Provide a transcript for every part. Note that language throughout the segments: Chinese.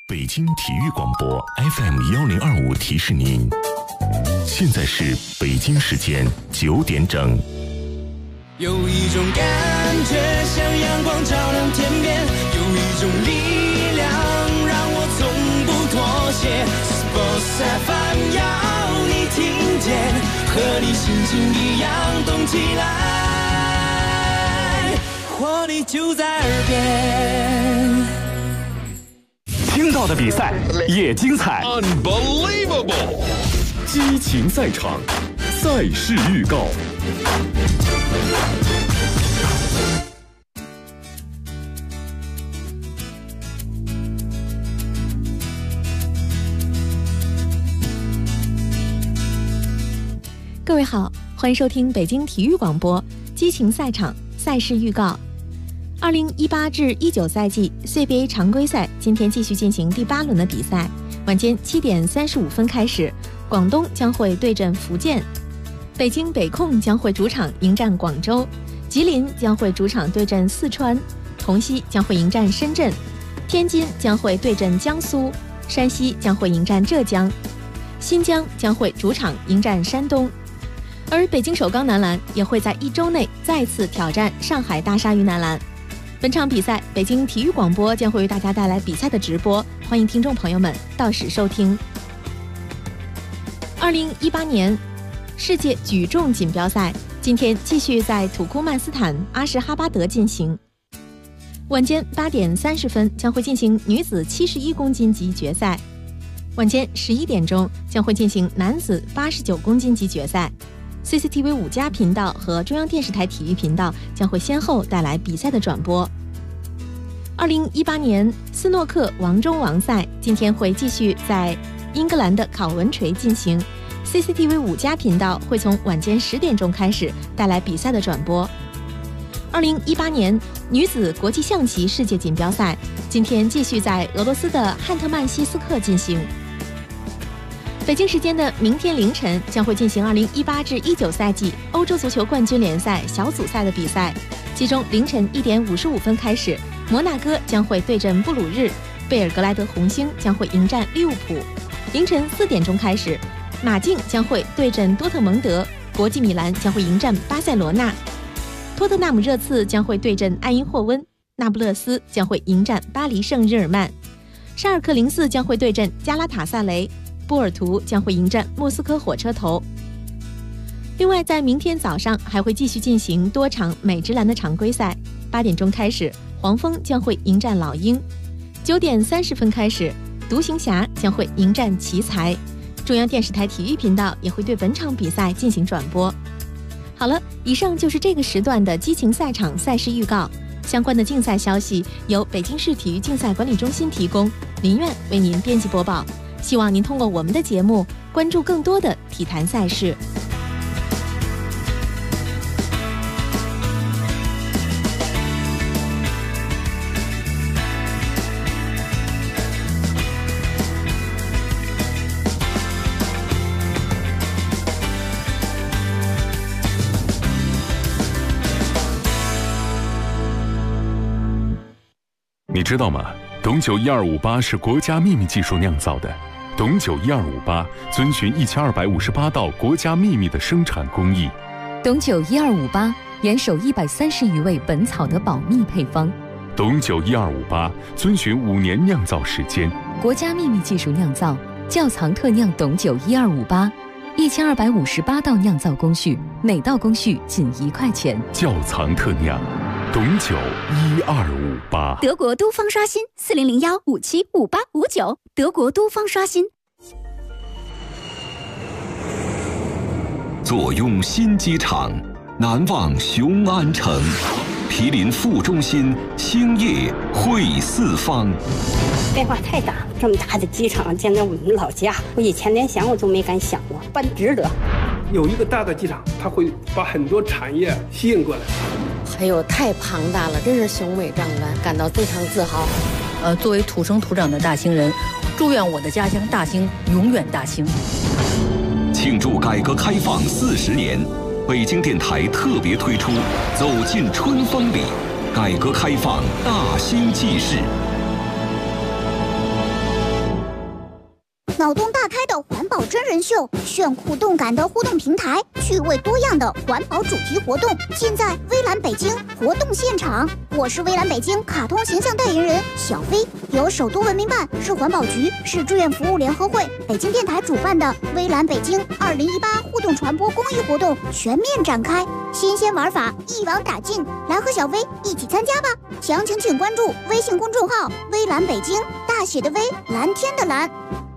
北京体育广播 FM1025提示您，现在是北京时间9点整。 有一种感觉像阳光照亮天边，有一种力量让我从不妥协。Sports FM 要你听见，和你心情一样动起来，活力就在耳边。 听到的比赛也精彩 ，Unbelievable！ 激情赛场，赛事预告。 各位好，欢迎收听北京体育广播激情赛场赛事预告。2018至19赛季 CBA 常规赛今天继续进行第8轮的比赛，晚间7点35分开始，广东将会对阵福建，北京北控将会主场迎战广州，吉林将会主场对阵四川，同曦将会迎战深圳，天津将会对阵江苏，山西将会迎战浙江，新疆将会主场迎战山东。而北京首钢男篮也会在1周内再次挑战上海大鲨鱼男篮。本场比赛，北京体育广播将会为大家带来比赛的直播，欢迎听众朋友们到时收听。2018年世界举重锦标赛今天继续在土库曼斯坦阿什哈巴德进行，晚间8点30分将会进行女子71公斤级决赛，晚间11点钟将会进行男子89公斤级决赛。CCTV 5+频道和中央电视台体育频道将会先后带来比赛的转播。2018年斯诺克王中王赛今天会继续在英格兰的考文垂进行， CCTV 5+频道会从晚间10点钟开始带来比赛的转播。2018年女子国际象棋世界锦标赛今天继续在俄罗斯的汉特曼西斯克进行。北京时间的明天凌晨将会进行2018至19赛季欧洲足球冠军联赛小组赛的比赛，其中凌晨1点55分开始，摩纳哥将会对阵布鲁日，贝尔格莱德红星将会迎战利物浦。凌晨4点钟开始，马竞将会对阵多特蒙德，国际米兰将会迎战巴塞罗那，托特纳姆热刺将会对阵埃因霍温，那不勒斯将会迎战巴黎圣日耳曼，沙尔克04将会对阵加拉塔萨雷，波尔图将会迎战莫斯科火车头。另外，在明天早上还会继续进行多场美职篮的常规赛，8点钟开始，黄蜂将会迎战老鹰，9点30分开始，独行侠将会迎战奇才。中央电视台体育频道也会对本场比赛进行转播。好了，以上就是这个时段的激情赛场赛事预告，相关的竞赛消息由北京市体育竞赛管理中心提供，林苑为您编辑播报。希望您通过我们的节目关注更多的体坛赛事。 你知道吗？董酒1258是国家秘密技术酿造的。董酒1258遵循1258道国家秘密的生产工艺。 董酒1258严守130余味本草的保密配方。 董酒1258遵循5年酿造时间， 国家秘密技术酿造，窖藏特酿董酒1258，1258道酿造工序，每道工序仅1块钱。 窖藏特酿，董酒1258。 德国都方刷新4001575859，德国都方刷新。 坐拥新机场，难忘雄安城，毗邻副中心，兴业汇四方。 变化太大，这么大的机场建在我们老家，我以前连想我都没敢想过，办值得。 有一个大的机场，它会把很多产业吸引过来。 哎呦，太庞大了，真是雄伟壮观，感到非常自豪。 作为土生土长的大兴人，祝愿我的家乡大兴永远大兴。 庆祝改革开放40年，北京电台特别推出《走进春风里》，改革开放大兴纪事。 脑洞大开的环保真人秀，炫酷动感的互动平台，趣味多样的环保主题活动，尽在微蓝北京活动现场。我是微蓝北京卡通形象代言人小飞，由首都文明办、市环保局、市志愿服务联合会、北京电台主办的微蓝北京2018互动传播公益活动全面展开，新鲜玩法一网打尽，来和小飞一起参加吧！详情请关注微信公众号“微蓝北京”，大写的微，蓝天的蓝。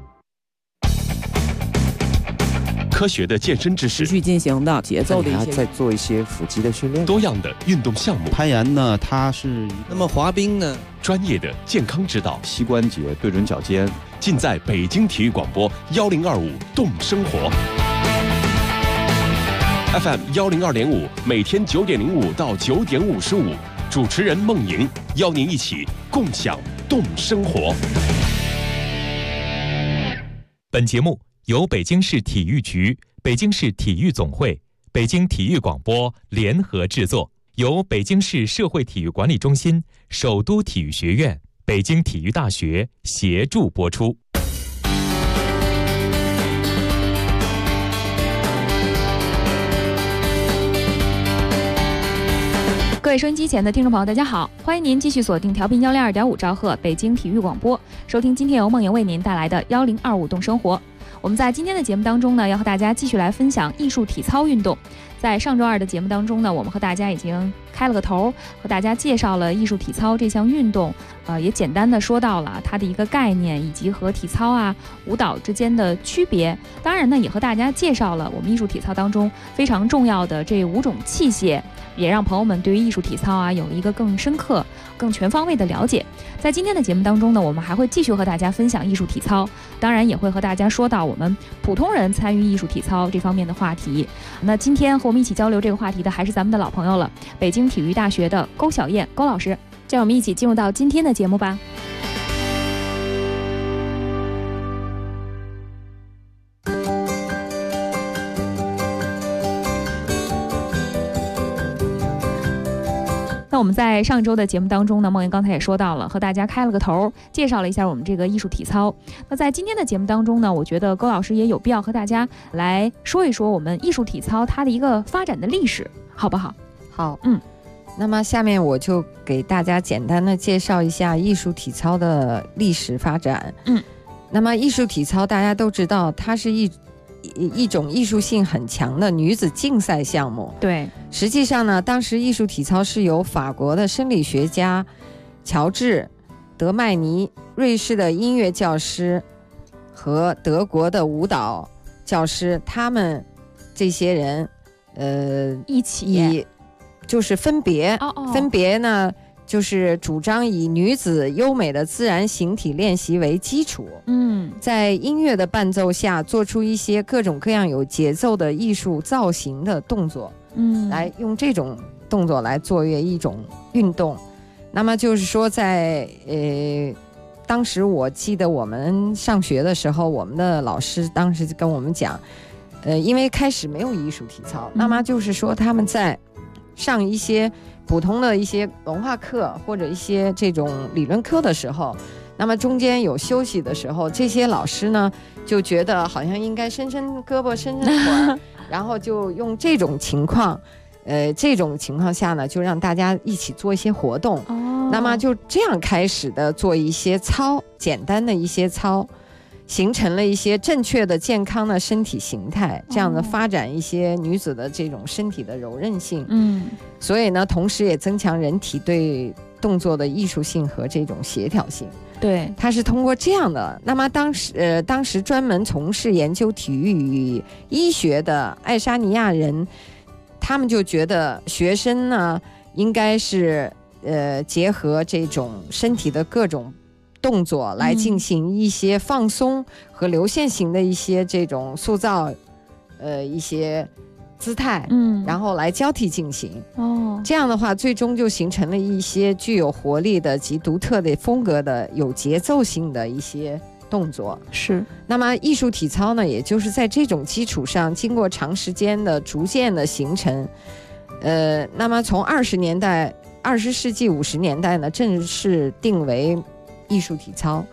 科学的健身知识， 持续进行的节奏的一些， 在做一些腹肌的训练， 多样的运动项目。 攀岩呢，它是那么滑冰呢， 专业的健康指导， 膝关节对准脚尖， 尽在北京体育广播1025动生活 FM 102.5，每天9点05到9点55，主持人孟莹邀您一起共享动生活。 本节目由北京市体育局、北京市体育总会、北京体育广播联合制作，由北京市社会体育管理中心、首都体育学院、北京体育大学协助播出。 各位收音机前的听众朋友，大家好，欢迎您继续锁定调频102.5兆赫北京体育广播，收听今天由孟莹为您带来的1025动生活。我们在今天的节目当中呢，要和大家继续来分享艺术体操运动。在上周二的节目当中呢，我们和大家已经开了个头，和大家介绍了艺术体操这项运动，也简单的说到了它的一个概念，以及和体操啊、舞蹈之间的区别。当然呢，也和大家介绍了我们艺术体操当中非常重要的这5种器械，也让朋友们对于艺术体操啊有一个更深刻、更全方位的了解。在今天的节目当中呢，我们还会继续和大家分享艺术体操，当然也会和大家说到我们普通人参与艺术体操这方面的话题。那今天和我们一起交流这个话题的还是咱们的老朋友了，北京体育大学的勾小燕勾老师。这样我们一起进入到今天的节目吧。那我们在上周的节目当中呢，孟莹刚才也说到了，和大家开了个头，介绍了一下我们这个艺术体操。那在今天的节目当中呢，我觉得勾老师也有必要和大家来说一说我们艺术体操它的一个发展的历史，好不好？ 好，那么下面我就给大家简单的介绍一下艺术体操的历史发展。那么艺术体操大家都知道，它是一种艺术性很强的女子竞赛项目。 对， 实际上呢，当时艺术体操是由法国的生理学家乔治·德麦尼、瑞士的音乐教师和德国的舞蹈教师，他们这些人一起就是分别呢，就是主张以女子优美的自然形体练习为基础，在音乐的伴奏下做出一些各种各样有节奏的艺术造型的动作，来用这种动作来作为一种运动。那么就是说在当时我记得我们上学的时候，我们的老师当时跟我们讲，因为开始没有艺术体操，那么就是说他们在上一些普通的一些文化课或者一些这种理论课的时候，那么中间有休息的时候，这些老师呢就觉得好像应该伸伸胳膊伸伸腿然后就用这种情况下呢，就让大家一起做一些活动，那么就这样开始的做一些操，简单的一些操，形成了一些正确的健康的身体形态，这样的发展一些女子的这种身体的柔韧性，所以呢同时也增强人体对动作的艺术性和这种协调性。 对， 它是通过这样的。那么当时专门从事研究体育与医学的爱沙尼亚人，他们就觉得学生呢应该是结合这种身体的各种动作来进行一些放松和流线型的一些这种塑造一些姿态，然后来交替进行。这样的话最终就形成了一些具有活力的及独特的风格的有节奏性的一些动作。 是。 那么艺术体操呢，也就是在这种基础上经过长时间的逐渐的形成，那么从20世纪50年代呢正式定为艺术体操。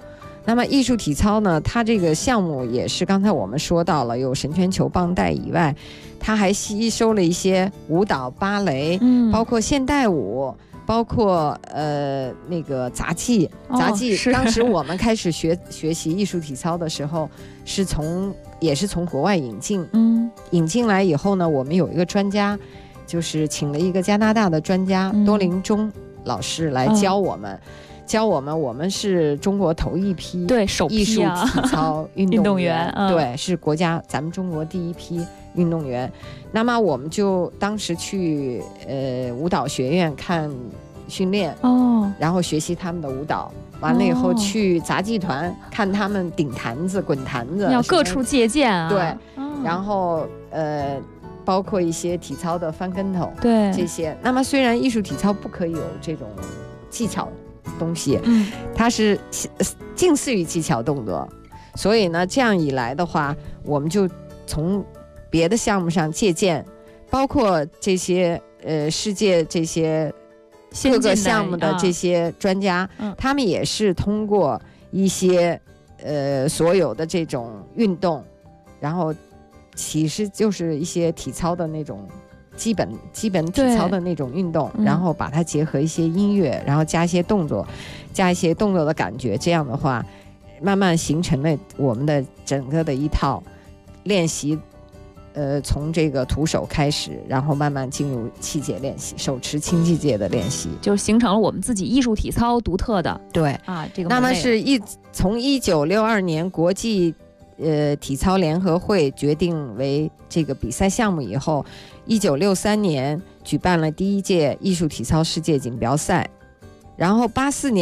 那么艺术体操呢，它这个项目也是刚才我们说到了，有绳圈球棒带以外，它还吸收了一些舞蹈、芭蕾，包括现代舞，包括那个杂技。当时我们开始学习艺术体操的时候，也是从国外引进来以后呢，我们有一个专家，就是请了一个加拿大的专家多林中老师来教我们。我们是中国头一批首批艺术体操运动员，对，是咱们中国第一批运动员。那么我们就当时去舞蹈学院看训练，然后学习他们的舞蹈，完了以后去杂技团看他们顶坛子、滚坛子， 要各处借鉴啊。 对，然后包括一些体操的翻跟头， 对这些。那么虽然艺术体操不可以有这种技巧东西，它是近似于技巧动作，所以呢，这样一来的话，我们就从别的项目上借鉴，包括这些世界这些各个项目的这些专家，他们也是通过一些所有的这种运动，然后其实就是一些体操的那种基本体操的那种运动，然后把它结合一些音乐，然后加一些动作的感觉，这样的话慢慢形成了我们的整个的一套练习，从这个徒手开始，然后慢慢进入器械练习，手持轻器械的练习， 就形成了我们自己艺术体操独特的这个。 那么是从1962年国际体操联合会决定为这个比赛项目以后，1963年举办了第一届艺术体操世界锦标赛，然后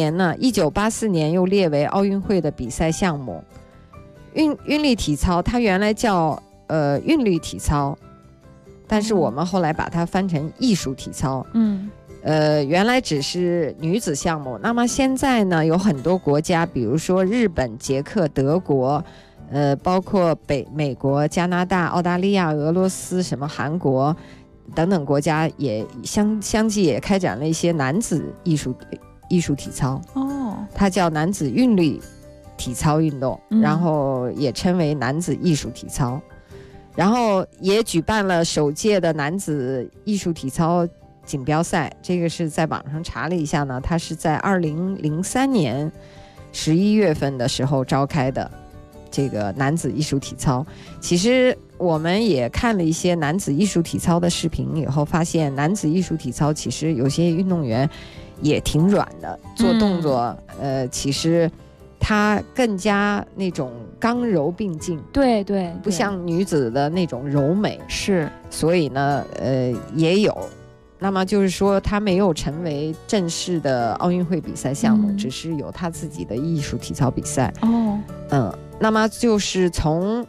1984年又列为奥运会的比赛项目。韵律体操它原来叫韵律体操，但是我们后来把它翻成艺术体操。原来只是女子项目，那么现在呢，有很多国家，比如说日本、捷克、德国。包括美国、加拿大、澳大利亚、俄罗斯、韩国等等国家也相继也开展了一些男子艺术体操。它叫男子韵律体操运动，然后也称为男子艺术体操，然后也举办了首届的男子艺术体操锦标赛。这个是在网上查了一下呢，它是在2003年11月份的时候召开的。这个男子艺术体操，其实我们也看了一些男子艺术体操的视频以后，发现男子艺术体操其实有些运动员也挺软的，做动作其实它更加那种刚柔并进， 对， 不像女子的那种柔美， 是， 所以呢也有。那么就是说它没有成为正式的奥运会比赛项目，只是有他自己的艺术体操比赛。那么就是从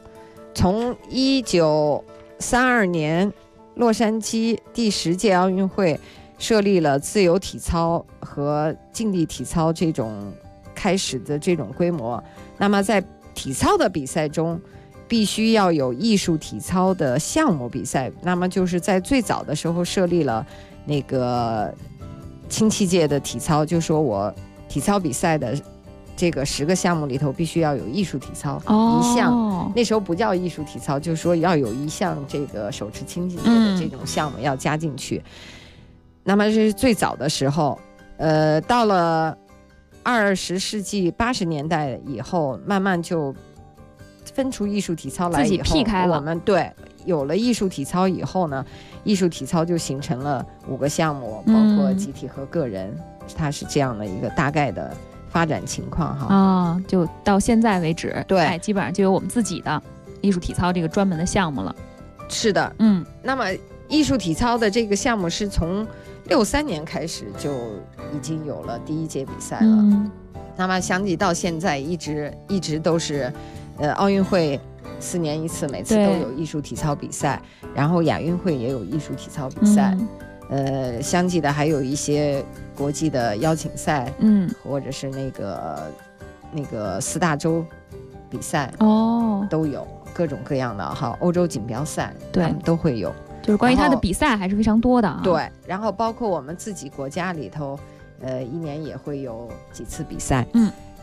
1932年洛杉矶第10届奥运会设立了自由体操和竞技体操这种开始的这种规模。那么在体操的比赛中必须要有艺术体操的项目比赛，那么就是在最早的时候设立了那个轻器械的体操，就说我体操比赛的这个10个项目里头必须要有艺术体操一项，那时候不叫艺术体操，就是说要有一项这个手持轻器械的这种项目要加进去。那么这是最早的时候，到了20世纪80年代以后，慢慢就分出艺术体操来以后，自己劈开了。 我们有了艺术体操以后呢，艺术体操就形成了5个项目，包括集体和个人，它是这样的一个大概的发展情况哈。 就到现在为止， 对， 基本上就有我们自己的艺术体操这个专门的项目了。 是的，那么艺术体操的这个项目是从63年开始就已经有了第1届比赛了。那么相继到现在一直都是奥运会4年一次，每次都有艺术体操比赛，然后亚运会也有艺术体操比赛，相继的还有一些国际的邀请赛，或者是那个4大洲比赛都有各种各样的哈，欧洲锦标赛他们都会有， 就是关于它的比赛还是非常多的啊。 对，然后包括我们自己国家里头，1年也会有几次比赛。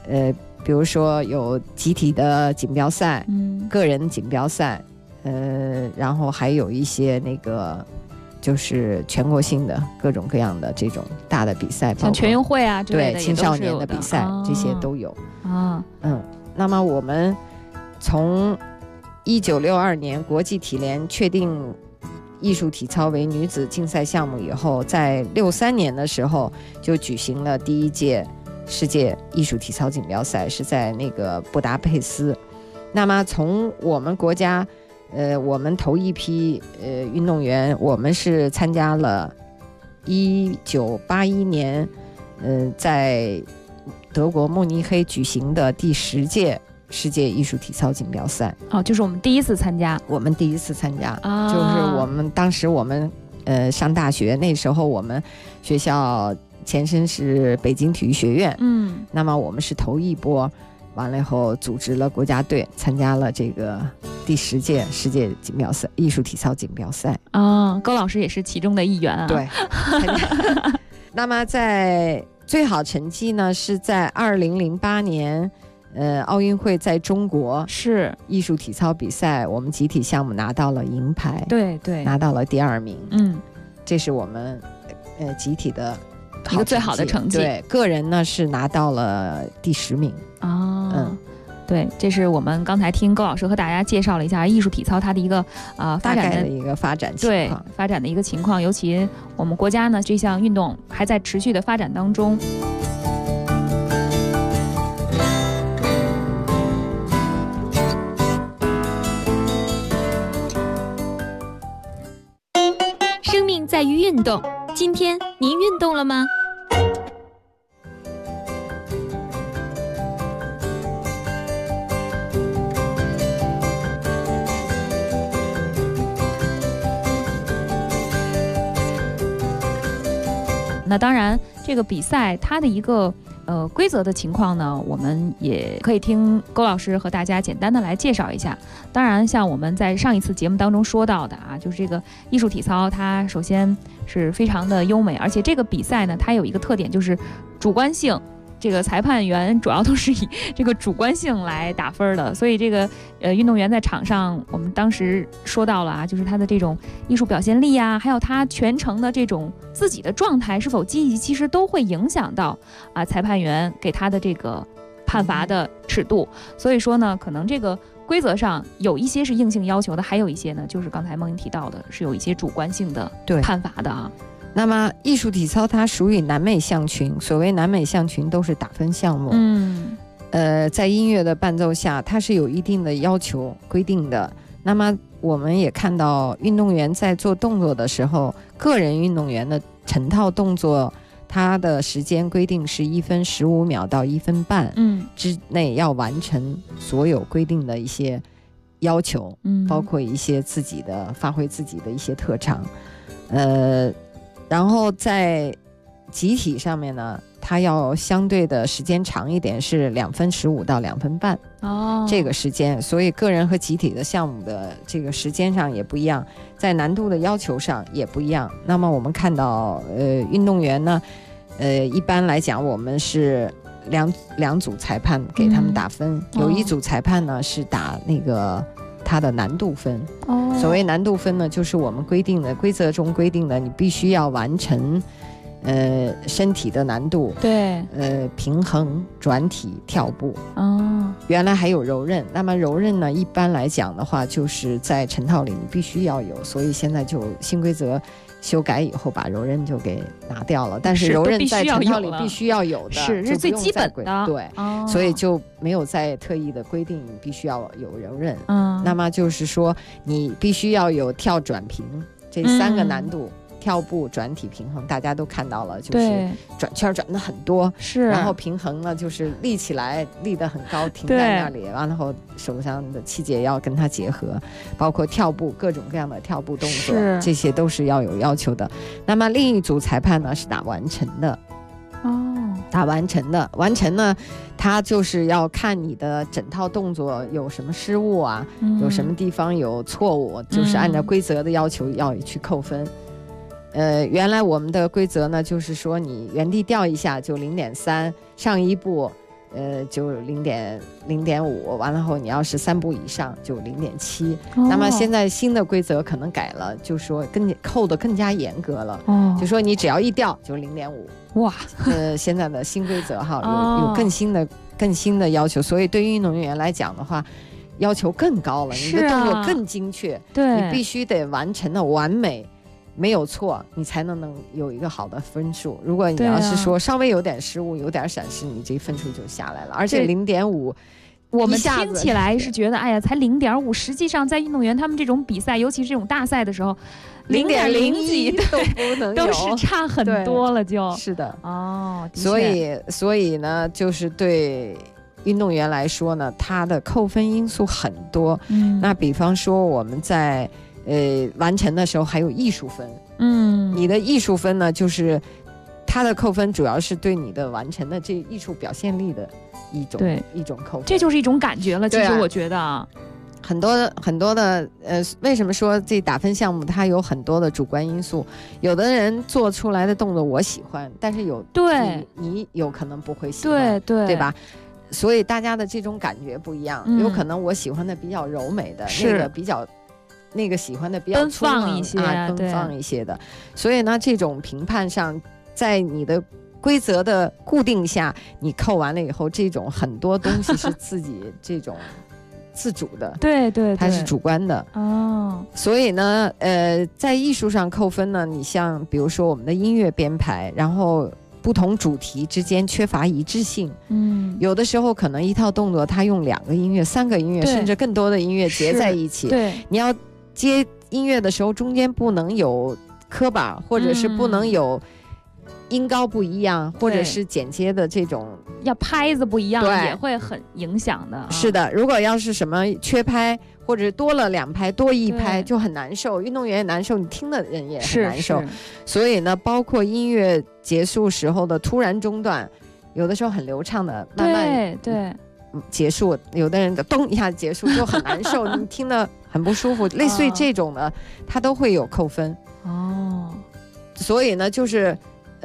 比如说有集体的锦标赛，个人锦标赛，然后还有一些那个就是全国性的各种各样的这种大的比赛， 像全运会啊之类的， 对青少年的比赛，这些都有啊。那么我们从1962年国际体联确定艺术体操为女子竞赛项目以后，在63年的时候就举行了第一届世界艺术体操锦标赛，是在那个布达佩斯。那么从我们国家我们头一批运动员，我们是参加了1981年在德国慕尼黑举行的第10届世界艺术体操锦标赛。 就是我们第一次参加， 就是我们当时我们上大学，那时候我们学校前身是北京体育学院，那么我们是头一波，完了以后组织了国家队参加了这个第10届世界锦标赛艺术体操锦标赛高老师也是其中的一员啊。 对那么在最好成绩呢是在2008年奥运会在中国是艺术体操比赛，我们集体项目拿到了银牌， 对， 拿到了第2名，这是我们集体的一个最好的成绩。 对，个人呢是拿到了第10名对，这是我们刚才听高老师和大家介绍了一下艺术体操它的一个发展的一个发展情况， 对，发展的一个情况。尤其我们国家呢这项运动还在持续的发展当中。 生命在于运动，今天您运动了吗？ 那当然这个比赛它的一个规则的情况呢，我们也可以听勾老师和大家简单的来介绍一下。当然像我们在上一次节目当中说到的啊，就是这个艺术体操它首先是非常的优美，而且这个比赛呢它有一个特点就是主观性，这个裁判员主要都是以这个主观性来打分的，所以这个运动员在场上，我们当时说到了啊，就是他的这种艺术表现力啊，还有他全程的这种自己的状态是否积极，其实都会影响到裁判员给他的这个判罚的尺度。所以说呢，可能这个规则上有一些是硬性要求的，还有一些呢就是刚才梦莹提到的是有一些主观性的判罚的啊。 那么艺术体操它属于南美项群，所谓南美项群都是打分项目，在音乐的伴奏下它是有一定的要求规定的。那么我们也看到运动员在做动作的时候，个人运动员的成套动作它的时间规定是1分15秒到1分半之内要完成所有规定的一些要求，包括一些自己的发挥自己的一些特长，然后在集体上面呢，它要相对的时间长一点，是2分15到2分半这个时间，所以个人和集体的项目的这个时间上也不一样，在难度的要求上也不一样。那么我们看到运动员呢，一般来讲我们是两组裁判给他们打分，有一组裁判呢是打那个它的难度分。所谓难度分呢，就是我们规定的规则中规定的，你必须要完成身体的难度， 对， 平衡、转体、跳步。原来还有柔韧，那么柔韧呢，一般来讲的话，就是在成套里你必须要有，所以现在就新规则修改以后，把柔韧就给拿掉了。但是柔韧在成套里必须要有的， 是最基本的， 对，所以就没有再特意的规定你必须要有柔韧。那么就是说，你必须要有跳、转、平这3个难度。跳步、转体、平衡，大家都看到了，就是转圈转的很多， 是。 然后平衡呢，就是立起来，立得很高，停在那里，然后手上的器械要跟它结合，包括跳步，各种各样的跳步动作，这些都是要有要求的。那么另一组裁判呢是打完成的，打完成的，完成呢，他就是要看你的整套动作有什么失误啊，有什么地方有错误，就是按照规则的要求要去扣分。原来我们的规则呢，就是说你原地掉一下就0.3，上一步就0.5，完了后你要是3步以上就0.7。那么现在新的规则可能改了，就说扣的更加严格了。就说你只要一掉就0.5。 哇， 现在的新规则哈，有更新的要求，所以对于运动员来讲的话，要求更高了，你的动作更精确， 对， 你必须得完成的完美。没有错，你才能有一个好的分数。如果你要是说稍微有点失误、有点闪失，你这分数就下来了。而且0.5， 我们听起来是觉得，哎呀，才0.5，实际上在运动员他们这种比赛，尤其是这种大赛的时候，0.0几都不能有， 都是差很多了就。 是的， 哦， 所以呢，就是对运动员来说呢，他的扣分因素很多。那比方说我们在完成的时候还有艺术分，你的艺术分呢，就是它的扣分主要是对你的完成的这艺术表现力的一种扣分， 这就是一种感觉了。其实我觉得很多的为什么说这打分项目它有很多的主观因素？有的人做出来的动作我喜欢，但是你有可能不会喜欢，对吧？所以大家的这种感觉不一样，有可能我喜欢的比较柔美的，那个喜欢的比较奔放一些， 奔放一些的。所以呢，这种评判上，在你的规则的固定下，你扣完了以后，这种很多东西是自己这种自主的， 对， 它是主观的哦。 所以呢，在艺术上扣分呢，你像比如说我们的音乐编排，然后不同主题之间缺乏一致性，有的时候可能一套动作它用2个音乐、3个音乐，甚至更多的音乐结在一起， 对， 你要接音乐的时候中间不能有磕巴，或者是不能有音高不一样，或者是剪接的这种要拍子不一样，也会很影响的。 是的，如果要是什么缺拍，或者多了2拍多1拍就很难受，运动员也难受，你听的人也很难受。所以呢，包括音乐结束时候的突然中断，有的时候很流畅的慢慢对结束，有的人的咚一下结束就很难受，你听得很不舒服，类似于这种的，它都会有扣分。所以呢，就是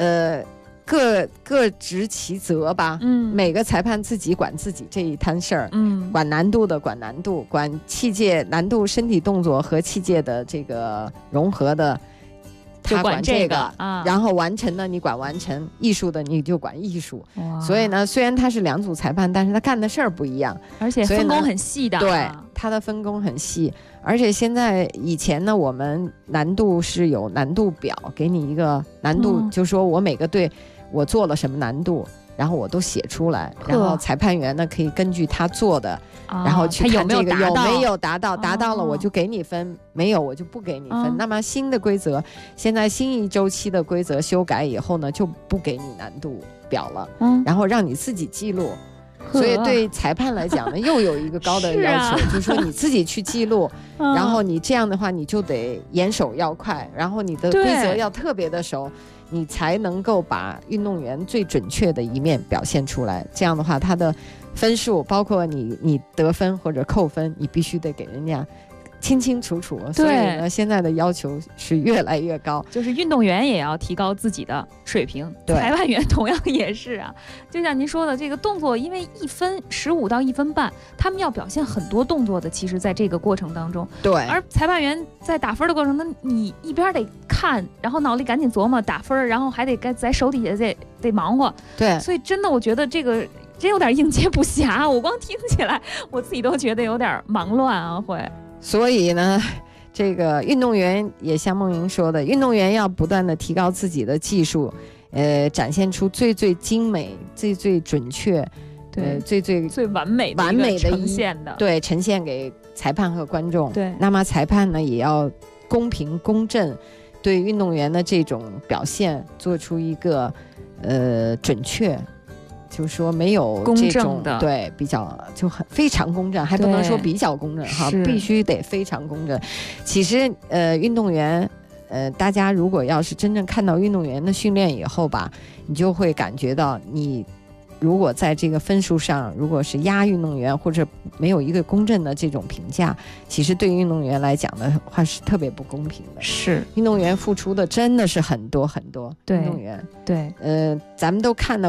各执其责吧。每个裁判自己管自己这一摊事儿。管难度的管难度，管器械难度、身体动作和器械的这个融合的，他管这个然后完成的你管完成，艺术的你就管艺术。所以呢，虽然他是2组裁判，但是他干的事儿不一样， 而且分工很细的。 对，他的分工很细。而且以前呢，我们难度是有难度表，给你一个难度，就说我每个队我做了什么难度，然后我都写出来，然后裁判员呢可以根据他做的，然后去看这个有没有达到，达到了我就给你分，没有我就不给你分。那么新的规则，现在新一周期的规则修改以后呢，就不给你难度表了，然后让你自己记录。所以对裁判来讲呢，又有一个高的要求，就是说你自己去记录，然后你这样的话，你就得眼手要快，然后你的规则要特别的熟，你才能够把运动员最准确的一面表现出来。这样的话，他的分数，包括你得分或者扣分，你必须得给人家清清楚楚。所以呢，现在的要求是越来越高， 就是运动员也要提高自己的水平，裁判员同样也是啊。就像您说的，这个动作因为1分15到1分半，他们要表现很多动作的，其实在这个过程当中， 对。 而裁判员在打分的过程中，你一边得看，然后脑里赶紧琢磨打分，然后还得在手底下得忙活， 对。 所以真的，我觉得这个真有点应接不暇，我光听起来我自己都觉得有点忙乱啊，会。 所以呢，这个运动员也像梦莹说的，运动员要不断的提高自己的技术，展现出最精美、最准确，最完美的呈现的， 对，呈现给裁判和观众。 对， 那么裁判呢也要公平公正，对运动员的这种表现做出一个准确。就是说没有这种对比较就很非常公正，还不能说比较公正哈，必须得非常公正。其实运动员大家如果要是真正看到运动员的训练以后吧，你就会感觉到，你如果在这个分数上如果是压运动员或者没有一个公正的这种评价，其实对运动员来讲的话是特别不公平的。 是， 运动员付出的真的是很多很多。 对， 运动员对， 咱们都看到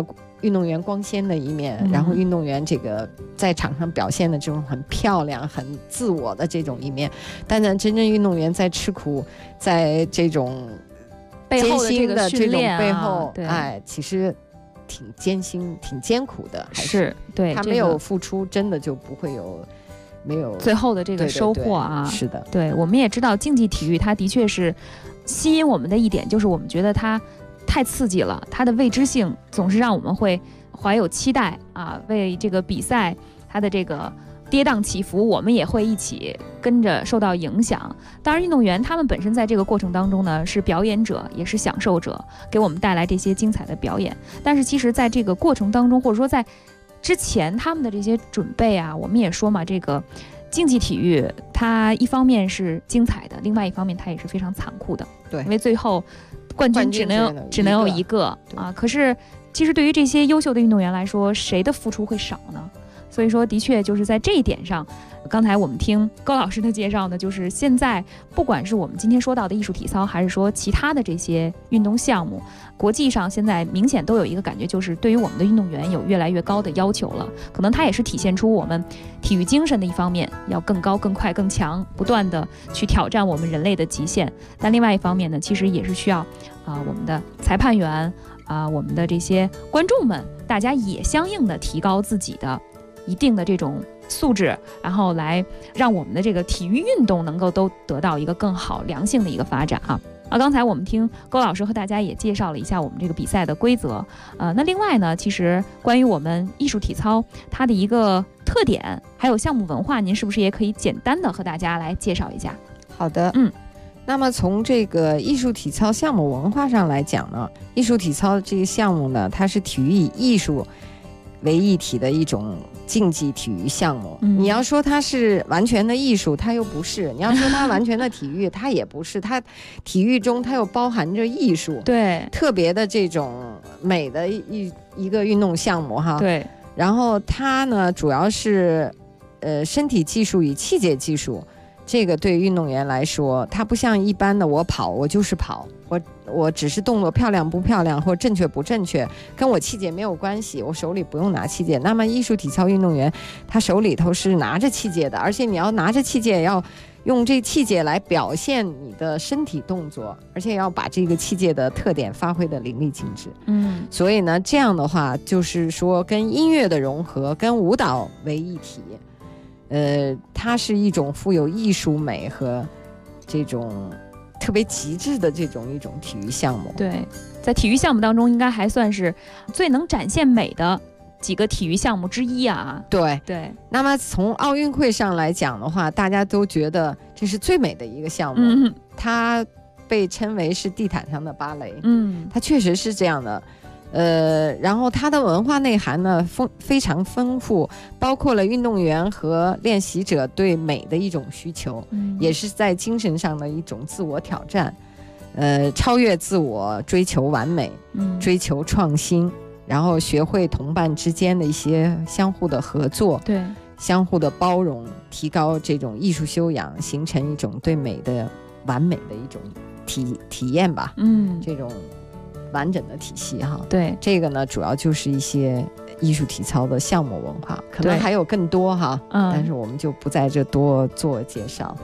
运动员光鲜的一面，然后运动员这个在场上表现的这种很漂亮、很自我的这种一面。但是真正运动员在吃苦，在这种艰辛的这种背后，其实挺艰辛、挺艰苦的，还是对他没有付出，真的就不会没有最后的这个收获啊。 是的， 对，我们也知道竞技体育它的确是吸引我们的一点，就是我们觉得它太刺激了，它的未知性总是让我们会怀有期待啊，为这个比赛它的这个跌宕起伏，我们也会一起跟着受到影响。当然运动员他们本身在这个过程当中呢，是表演者也是享受者，给我们带来这些精彩的表演。但是其实在这个过程当中，或者说在之前他们的这些准备啊，我们也说嘛，这个竞技体育它一方面是精彩的，另外一方面它也是非常残酷的。 对， 因为最后冠军只能有一个啊。可是其实对于这些优秀的运动员来说，谁的付出会少呢？所以说的确就是在这一点上，刚才我们听高老师的介绍呢，就是现在不管是我们今天说到的艺术体操，还是说其他的这些运动项目，国际上现在明显都有一个感觉，就是对于我们的运动员有越来越高的要求了。可能它也是体现出我们体育精神的一方面，要更高、更快、更强，不断的去挑战我们人类的极限。但另外一方面呢，其实也是需要我们的裁判员我们的这些观众们，大家也相应的提高自己的一定的这种素质，然后来让我们的这个体育运动能够都得到一个更好良性的一个发展啊。刚才我们听高老师和大家也介绍了一下我们这个比赛的规则，那另外呢，其实关于我们艺术体操它的一个特点还有项目文化，您是不是也可以简单的和大家来介绍一下？ 好的，那么从这个艺术体操项目文化上来讲呢，艺术体操这个项目呢，它是体育以艺术为一体的一种竞技体育项目。你要说它是完全的艺术，它又不是；你要说它完全的体育，它也不是。它体育中它又包含着艺术， 对， 特别的这种美的一个运动项目哈。 对， 然后它呢，主要是身体技术与器械技术。这个对运动员来说，它不像一般的我跑，我就是跑，我只是动作漂亮不漂亮或正确不正确，跟我器械没有关系，我手里不用拿器械。那么艺术体操运动员，他手里头是拿着器械的，而且你要拿着器械，要用这器械来表现你的身体动作，而且要把这个器械的特点发挥的淋漓尽致。所以呢，这样的话就是说跟音乐的融合，跟舞蹈为一体。它是一种富有艺术美和这种特别极致的一种体育项目。 对，在体育项目当中，应该还算是最能展现美的几个体育项目之一啊。 对。 那么从奥运会上来讲的话，大家都觉得这是最美的一个项目。它被称为是地毯上的芭蕾。它确实是这样的。然后它的文化内涵呢非常丰富，包括了运动员和练习者对美的一种需求，也是在精神上的一种自我挑战，超越自我，追求完美，追求创新，然后学会同伴之间的一些相互的合作， 对， 相互的包容，提高这种艺术修养，形成一种对美的完美的一种体验吧。这种完整的体系哈。 对， 这个呢主要就是一些艺术体操的项目文化，可能还有更多哈，但是我们就不在这多做介绍。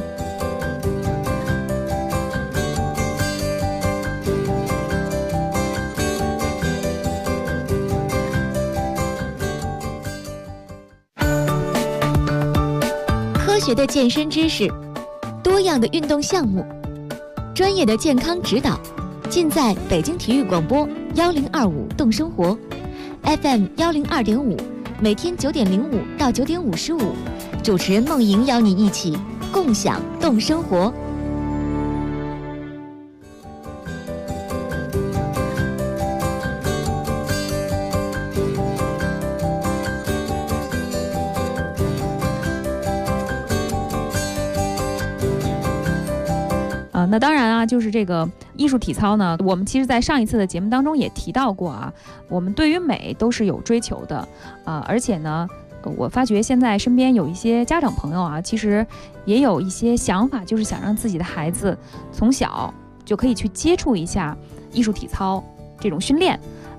科学的健身知识，多样的运动项目，专业的健康指导，尽在北京体育广播1025动生活 FM 102.5，每天9点05到9点55，主持人梦莹邀你一起共享动生活。 那当然啊，就是这个艺术体操呢，我们其实在上一次的节目当中也提到过啊，我们对于美都是有追求的而且呢，我发觉现在身边有一些家长朋友啊，其实也有一些想法，就是想让自己的孩子从小就可以去接触一下艺术体操这种训练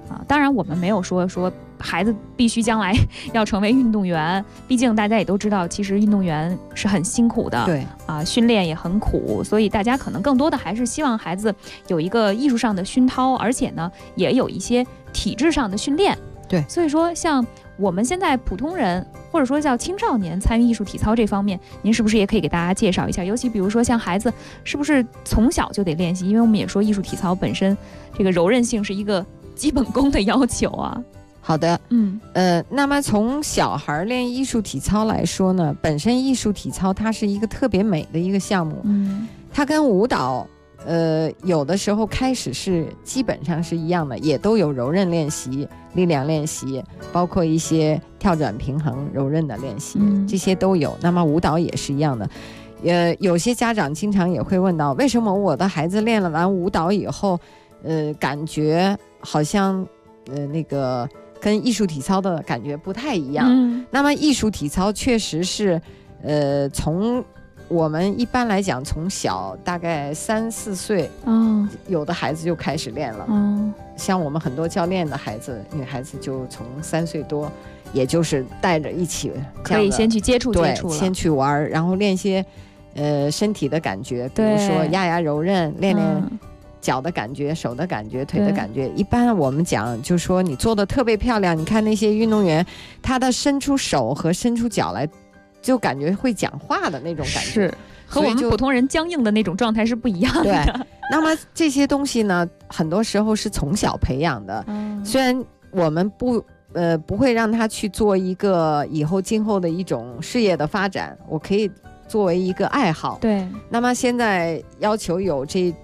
当然我们没有说孩子必须将来要成为运动员，毕竟大家也都知道，其实运动员是很辛苦的， 对训练也很苦，所以大家可能更多的还是希望孩子有一个艺术上的熏陶，而且呢也有一些体质上的训练。 对， 所以说像我们现在普通人或者说叫青少年参与艺术体操这方面，您是不是也可以给大家介绍一下？尤其比如说像孩子是不是从小就得练习？因为我们也说艺术体操本身这个柔韧性是一个基本功的要求啊。 好的，那么从小孩练艺术体操来说呢，本身艺术体操它是一个特别美的一个项目，它跟舞蹈有的时候开始是基本上是一样的，也都有柔韧练习、力量练习，包括一些跳转平衡、柔韧的练习，这些都有。那么舞蹈也是一样的。有些家长经常也会问到，为什么我的孩子练了完舞蹈以后，感觉好像那个跟艺术体操的感觉不太一样。那么艺术体操确实是从我们一般来讲，从小大概3、4岁，有的孩子就开始练了。像我们很多教练的孩子，女孩子就从3岁多，也就是带着一起可以先去接触接触了， 先去玩，然后练些身体的感觉，比如说压压柔韧，练练脚的感觉、手的感觉、腿的感觉。一般我们讲就说你做的特别漂亮，你看那些运动员，他的伸出手和伸出脚来，就感觉会讲话的那种感觉， 是和我们普通人僵硬的那种状态是不一样的。 对，那么这些东西呢，很多时候是从小培养的。虽然我们不会让他去做一个以后今后的一种事业的发展，我可以作为一个爱好。 对， 那么现在要求有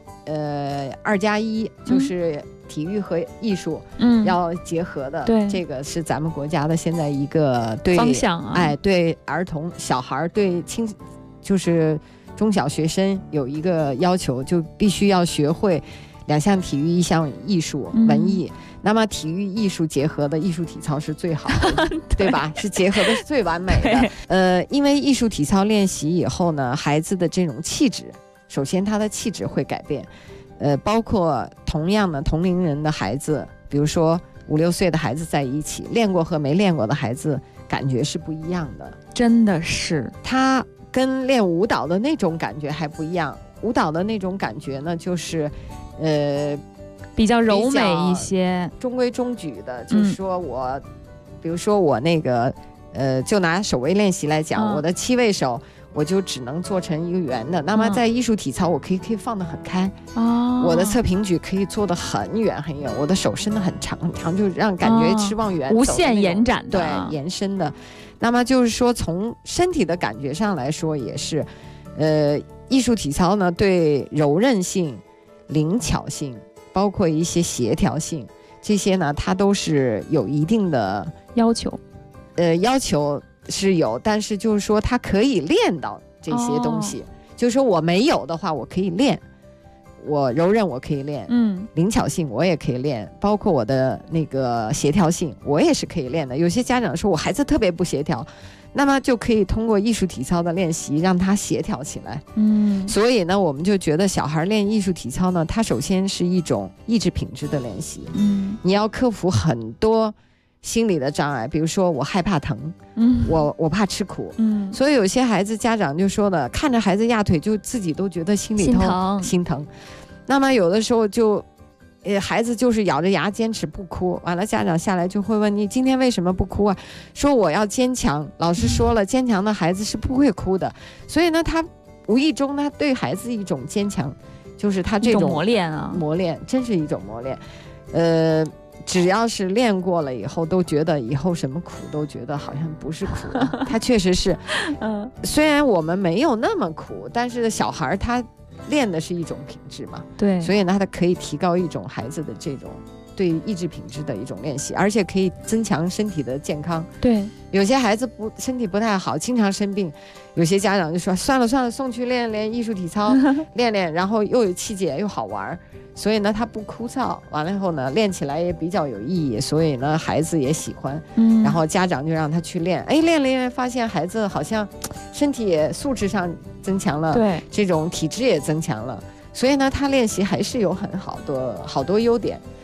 2+1，就是体育和艺术要结合的，这个是咱们国家的现在一个对方向啊。 对儿童、小孩、对就是中小学生有一个要求，就必须要学会2项体育、1项艺术、文艺。那么体育艺术结合的艺术体操是最好的，对吧？是结合的是最完美的。因为艺术体操练习以后呢，孩子的这种气质，首先他的气质会改变。包括同样的同龄人的孩子，比如说5、6岁的孩子在一起，练过和没练过的孩子感觉是不一样的。 真的是， 他跟练舞蹈的那种感觉还不一样。舞蹈的那种感觉呢，就是比较柔美一些， 中规中矩的。就是说比如说我那个就拿手位练习来讲，我的7位手我就只能做成一个圆的。那么在艺术体操，我可以放得很开。我的侧平举可以做得很远很远，我的手伸得很长很长，就让感觉是往远走的， 无限延展的， 对，延伸的。那么就是说，从身体的感觉上来说，也是，艺术体操呢，对柔韧性、灵巧性，包括一些协调性，这些呢，它都是有一定的要求。 要求是有，但是就是说，它可以练到这些东西。就是说我没有的话，我可以练。我柔韧我可以练，灵巧性我也可以练，包括我的那个协调性我也是可以练的。有些家长说我孩子特别不协调，那么就可以通过艺术体操的练习让他协调起来。所以呢，我们就觉得小孩练艺术体操呢，它首先是一种意志品质的练习。你要克服很多心理的障碍，比如说我害怕疼，我怕吃苦，所以有些孩子家长就说了，看着孩子压腿就自己都觉得心里头心疼。那么有的时候就孩子就是咬着牙坚持不哭，完了家长下来就会问你今天为什么不哭啊？说我要坚强，老师说了，坚强的孩子是不会哭的。所以呢，他无意中他对孩子一种坚强，就是他这种磨练啊， 磨练真是一种磨练。只要是练过了以后，都觉得以后什么苦都觉得好像不是苦了。他确实是，虽然我们没有那么苦，但是小孩他练的是一种品质嘛， 对， 所以呢，他可以提高一种孩子的这种对意志品质的一种练习，而且可以增强身体的健康。 对， 有些孩子身体不太好，经常生病，有些家长就说算了，送去练练艺术体操，练练，然后又有气节又好玩。所以呢，他不枯燥，完了以后呢，练起来也比较有意义，所以呢，孩子也喜欢。然后家长就让他去练，练，发现孩子好像身体也素质上增强了， 对， 这种体质也增强了。所以呢，他练习还是有好多优点。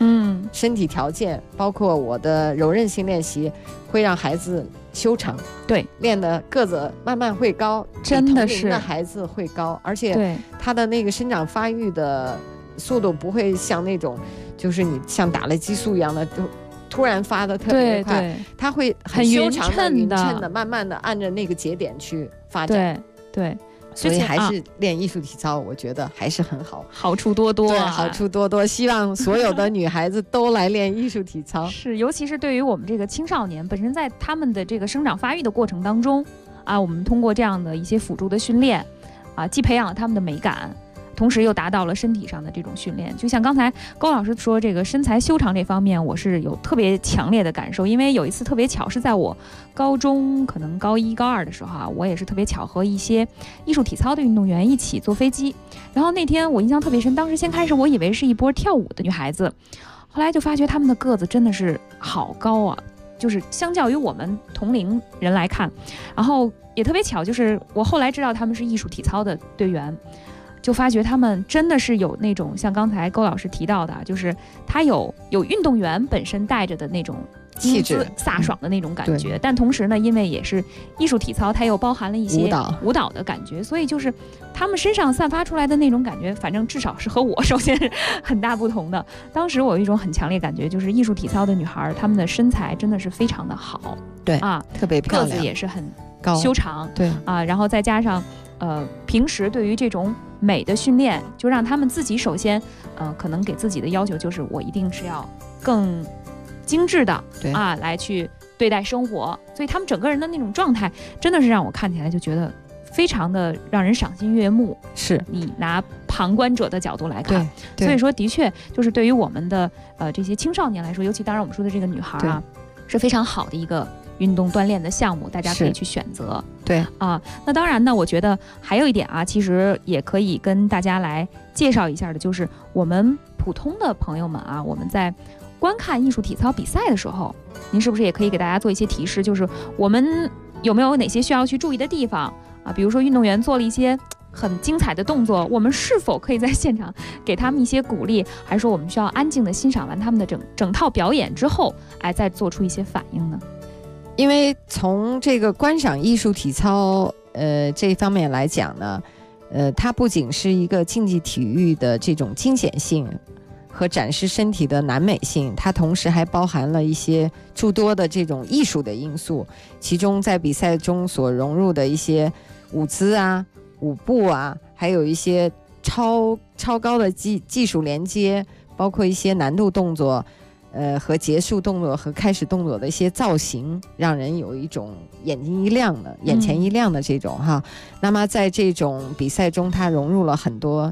身体条件，包括我的柔韧性练习，会让孩子修长， 对， 练的个子慢慢会高， 真的是的孩子会高，而且他的那个生长发育的速度不会像那种，就是你像打了激素一样的，就突然发的特别快，他会很修长的、匀称的，慢慢的按着那个节点去发展， 对。 所以还是练艺术体操，我觉得还是很好， 好处多多， 好处多多。希望所有的女孩子都来练艺术体操。 是，尤其是对于我们这个青少年，本身在他们的这个生长发育的过程当中，我们通过这样的一些辅助的训练，既培养了他们的美感，同时又达到了身体上的这种训练。就像刚才高老师说，这个身材修长这方面，我是有特别强烈的感受。因为有一次特别巧，是在我高中可能高1、高2的时候我也是特别巧和一些艺术体操的运动员一起坐飞机。然后那天我印象特别深，当时先开始我以为是一波跳舞的女孩子，后来就发觉她们的个子真的是好高啊，就是相较于我们同龄人来看。然后也特别巧，就是我后来知道她们是艺术体操的队员，就发觉他们真的是有那种像刚才高老师提到的，就是他有运动员本身带着的那种气质飒爽的那种感觉，但同时呢，因为也是艺术体操，它又包含了一些舞蹈的感觉，所以就是他们身上散发出来的那种感觉，反正至少是和我首先是很大不同的。当时我有一种很强烈感觉，就是艺术体操的女孩，她们的身材真的是非常的好， 对特别漂亮， 个子也是很高修长， 对然后再加上平时对于这种美的训练，就让他们自己首先可能给自己的要求就是我一定是要更精致的来去对待生活，所以他们整个人的那种状态真的是让我看起来就觉得非常的让人赏心悦目。 是你拿旁观者的角度来看， 对所以说的确就是对于我们的这些青少年来说，尤其当然我们说的这个女孩是非常好的一个运动锻炼的项目，大家可以去选择。 对那当然呢，我觉得还有一点其实也可以跟大家来介绍一下的，就是我们普通的朋友们我们在观看艺术体操比赛的时候，您是不是也可以给大家做一些提示，就是我们有没有哪些需要去注意的地方比如说运动员做了一些很精彩的动作，我们是否可以在现场给他们一些鼓励，还是说我们需要安静的欣赏完他们的整套表演之后再做出一些反应呢？ 因为从这个观赏艺术体操这方面来讲呢，它不仅是一个竞技体育的这种惊险性和展示身体的难美性，它同时还包含了一些诸多的这种艺术的因素，其中在比赛中所融入的一些舞姿舞步还有一些超高的技术连接，包括一些难度动作和结束动作和开始动作的一些造型，让人有一种眼前一亮的这种那么在这种比赛中，它融入了很多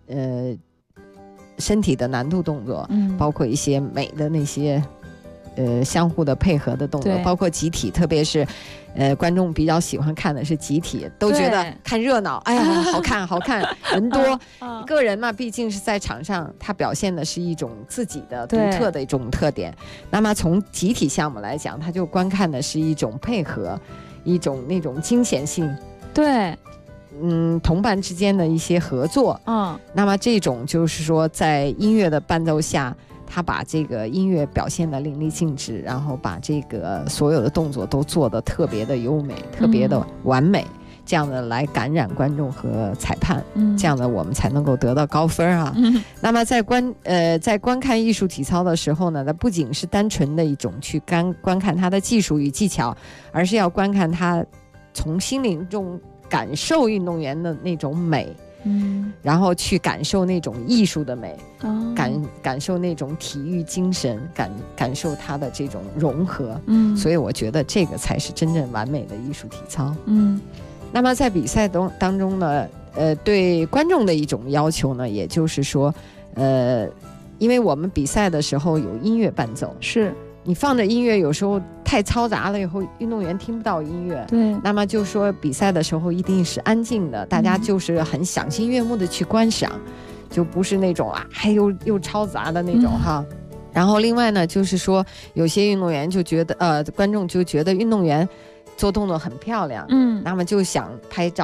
身体的难度动作，包括一些美的那些相互的配合的动作，包括集体，特别是观众比较喜欢看的是集体，都觉得看热闹，哎呀好看人多个人嘛，毕竟是在场上，它表现的是一种自己的独特的一种特点。那么从集体项目来讲，它就观看的是一种配合，一种那种惊险性， 对同伴之间的一些合作那么这种就是说在音乐的伴奏下，他把这个音乐表现得淋漓尽致，然后把这个所有的动作都做得特别的优美，特别的完美，这样的来感染观众和裁判，这样的我们才能够得到高分那么在观看艺术体操的时候呢，它不仅是单纯的一种去观看它的技术与技巧，而是要观看它从心灵中感受运动员的那种美，然后去感受那种艺术的美，感受那种体育精神，感受它的这种融合，所以我觉得这个才是真正完美的艺术体操。那么在比赛当中呢，对观众的一种要求呢，也就是说，因为我们比赛的时候有音乐伴奏， 是你放着音乐有时候太嘈杂了以后，运动员听不到音乐，那么就说比赛的时候一定是安静的，大家就是很赏心悦目的去观赏，就不是那种又嘈杂的那种然后另外呢，就是说有些运动员就觉得观众就觉得运动员做动作很漂亮，那么就想拍照，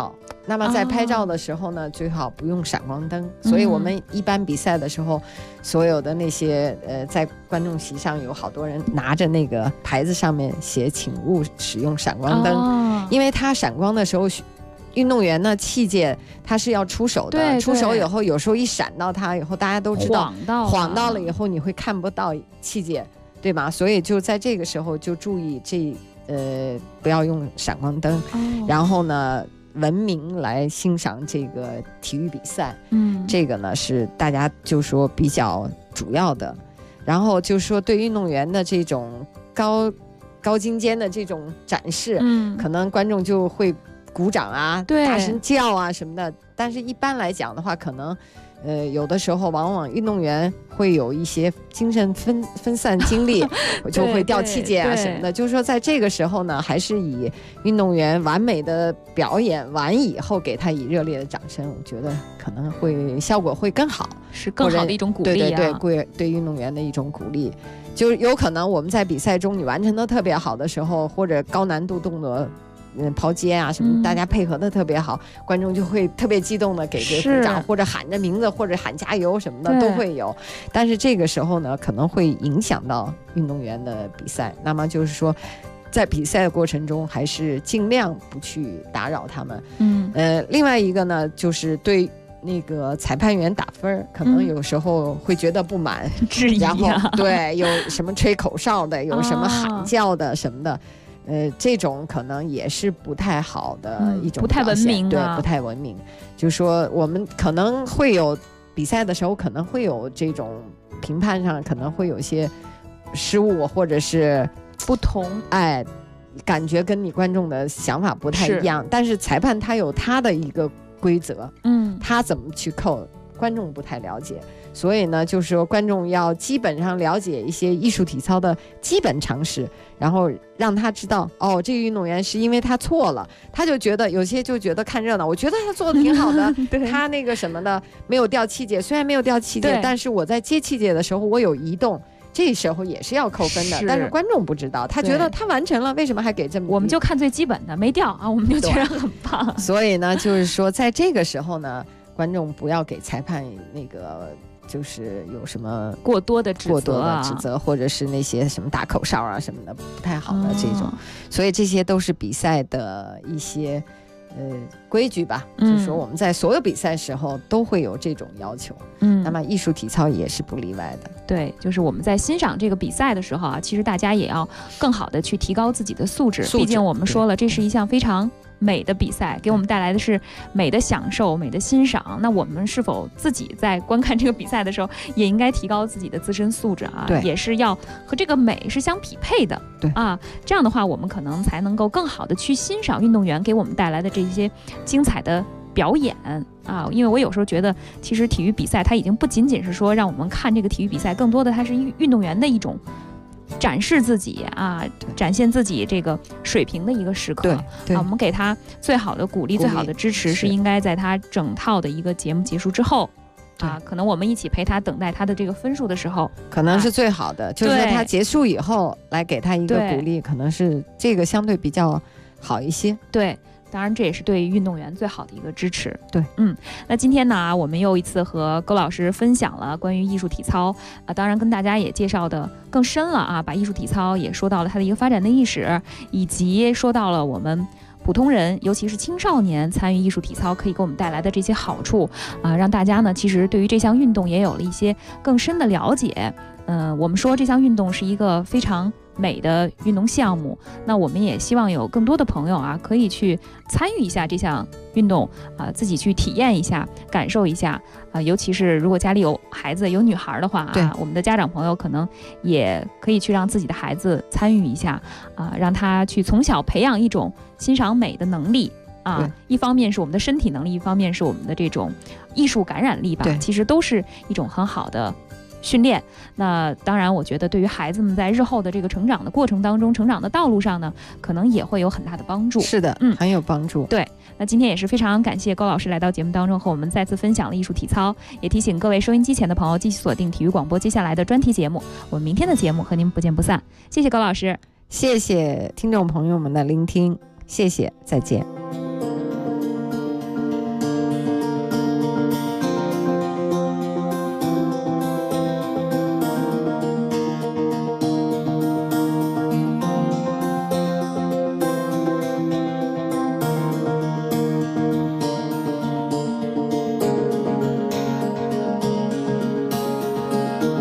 那么在拍照的时候呢，最好不用闪光灯。所以我们一般比赛的时候，所有的那些在观众席上有好多人拿着那个牌子上面写请勿使用闪光灯，因为它闪光的时候，运动员呢器械它是要出手的，出手以后有时候一闪到它以后，大家都知道晃到了以后你会看不到器械，对吧？所以就在这个时候就注意不要用闪光灯，然后呢文明来欣赏这个体育比赛，这个呢是大家就说比较主要的。然后就说对运动员的这种高精尖的这种展示，可能观众就会鼓掌啊，大声叫啊什么的。但是一般来讲的话，可能有的时候往往运动员会有一些精神分散精力就会掉器械啊什么的。就是说在这个时候呢，还是以运动员完美的表演完以后给他以热烈的掌声，我觉得可能会效果会更好， 是更好的一种鼓励啊。 对运动员的一种鼓励。就有可能我们在比赛中你完成的特别好的时候，或者高难度动作抛接啊什么，大家配合的特别好，观众就会特别激动的给这鼓掌，或者喊着名字，或者喊加油什么的都会有。但是这个时候呢，可能会影响到运动员的比赛。那么就是说，在比赛的过程中，还是尽量不去打扰他们。另外一个呢，就是对那个裁判员打分，可能有时候会觉得不满， 质疑啊， 然后对有什么吹口哨的，有什么喊叫的什么的。这种可能也是不太好的一种表现， 不太文明， 对，不太文明。就是说我们可能会有比赛的时候，可能会有这种评判上可能会有一些失误，或者是不同， 感觉跟你观众的想法不太一样。但是裁判他有他的一个规则，他怎么去扣，观众不太了解。所以呢，就是说观众要基本上了解一些艺术体操的基本常识，然后让他知道，这个运动员是因为他错了，他就觉得有些就觉得看热闹，我觉得他做的挺好的他那个什么的没有掉器械，虽然没有掉器械，但是我在接器械的时候我有移动，这时候也是要扣分的。但是观众不知道，他觉得他完成了，为什么还给这么低？ 我们就看最基本的，没掉啊，我们就觉得很棒。 所以呢，就是说在这个时候呢，观众不要给裁判那个就是有什么过多的指责， 或者是那些什么打口哨啊什么的不太好的这种。所以这些都是比赛的一些规矩吧，就是说我们在所有比赛时候都会有这种要求。那么艺术体操也是不例外的。 对，就是我们在欣赏这个比赛的时候啊，其实大家也要更好的去提高自己的素质。毕竟我们说了，这是一项非常美的比赛，给我们带来的是美的享受、美的欣赏。那我们是否自己在观看这个比赛的时候，也应该提高自己的自身素质啊？也是要和这个美是相匹配的。 对啊，这样的话，我们可能才能够更好的去欣赏运动员给我们带来的这些精彩的表演啊。因为我有时候觉得，其实体育比赛它已经不仅仅是说让我们看这个体育比赛，更多的它是运动员的一种展示自己啊，展现自己这个水平的一个时刻。 对， 我们给他最好的鼓励、最好的支持，是应该在他整套的一个节目结束之后。可能我们一起陪他等待他的这个分数的时候， 可能是最好的。就是他结束以后来给他一个鼓励，可能是这个相对比较好一些。 对。当然，这也是对运动员最好的一个支持。 对， 那今天呢，我们又一次和高老师分享了关于艺术体操当然跟大家也介绍的更深了啊，把艺术体操也说到了它的一个发展的历史，以及说到了我们普通人，尤其是青少年参与艺术体操可以给我们带来的这些好处啊，让大家呢其实对于这项运动也有了一些更深的了解。我们说这项运动是一个非常美的运动项目，那我们也希望有更多的朋友啊可以去参与一下这项运动自己去体验一下、感受一下尤其是如果家里有孩子、有女孩的话我们的家长朋友可能也可以去让自己的孩子参与一下让他去从小培养一种欣赏美的能力一方面是我们的身体能力，一方面是我们的这种艺术感染力吧，其实都是一种很好的训练。那当然我觉得对于孩子们在日后的这个成长的过程当中，成长的道路上呢，可能也会有很大的帮助。 是的，很有帮助。 对，那今天也是非常感谢高老师来到节目当中和我们再次分享了艺术体操，也提醒各位收音机前的朋友继续锁定体育广播接下来的专题节目，我们明天的节目和您不见不散。谢谢高老师， 谢谢听众朋友们的聆听，谢谢，再见。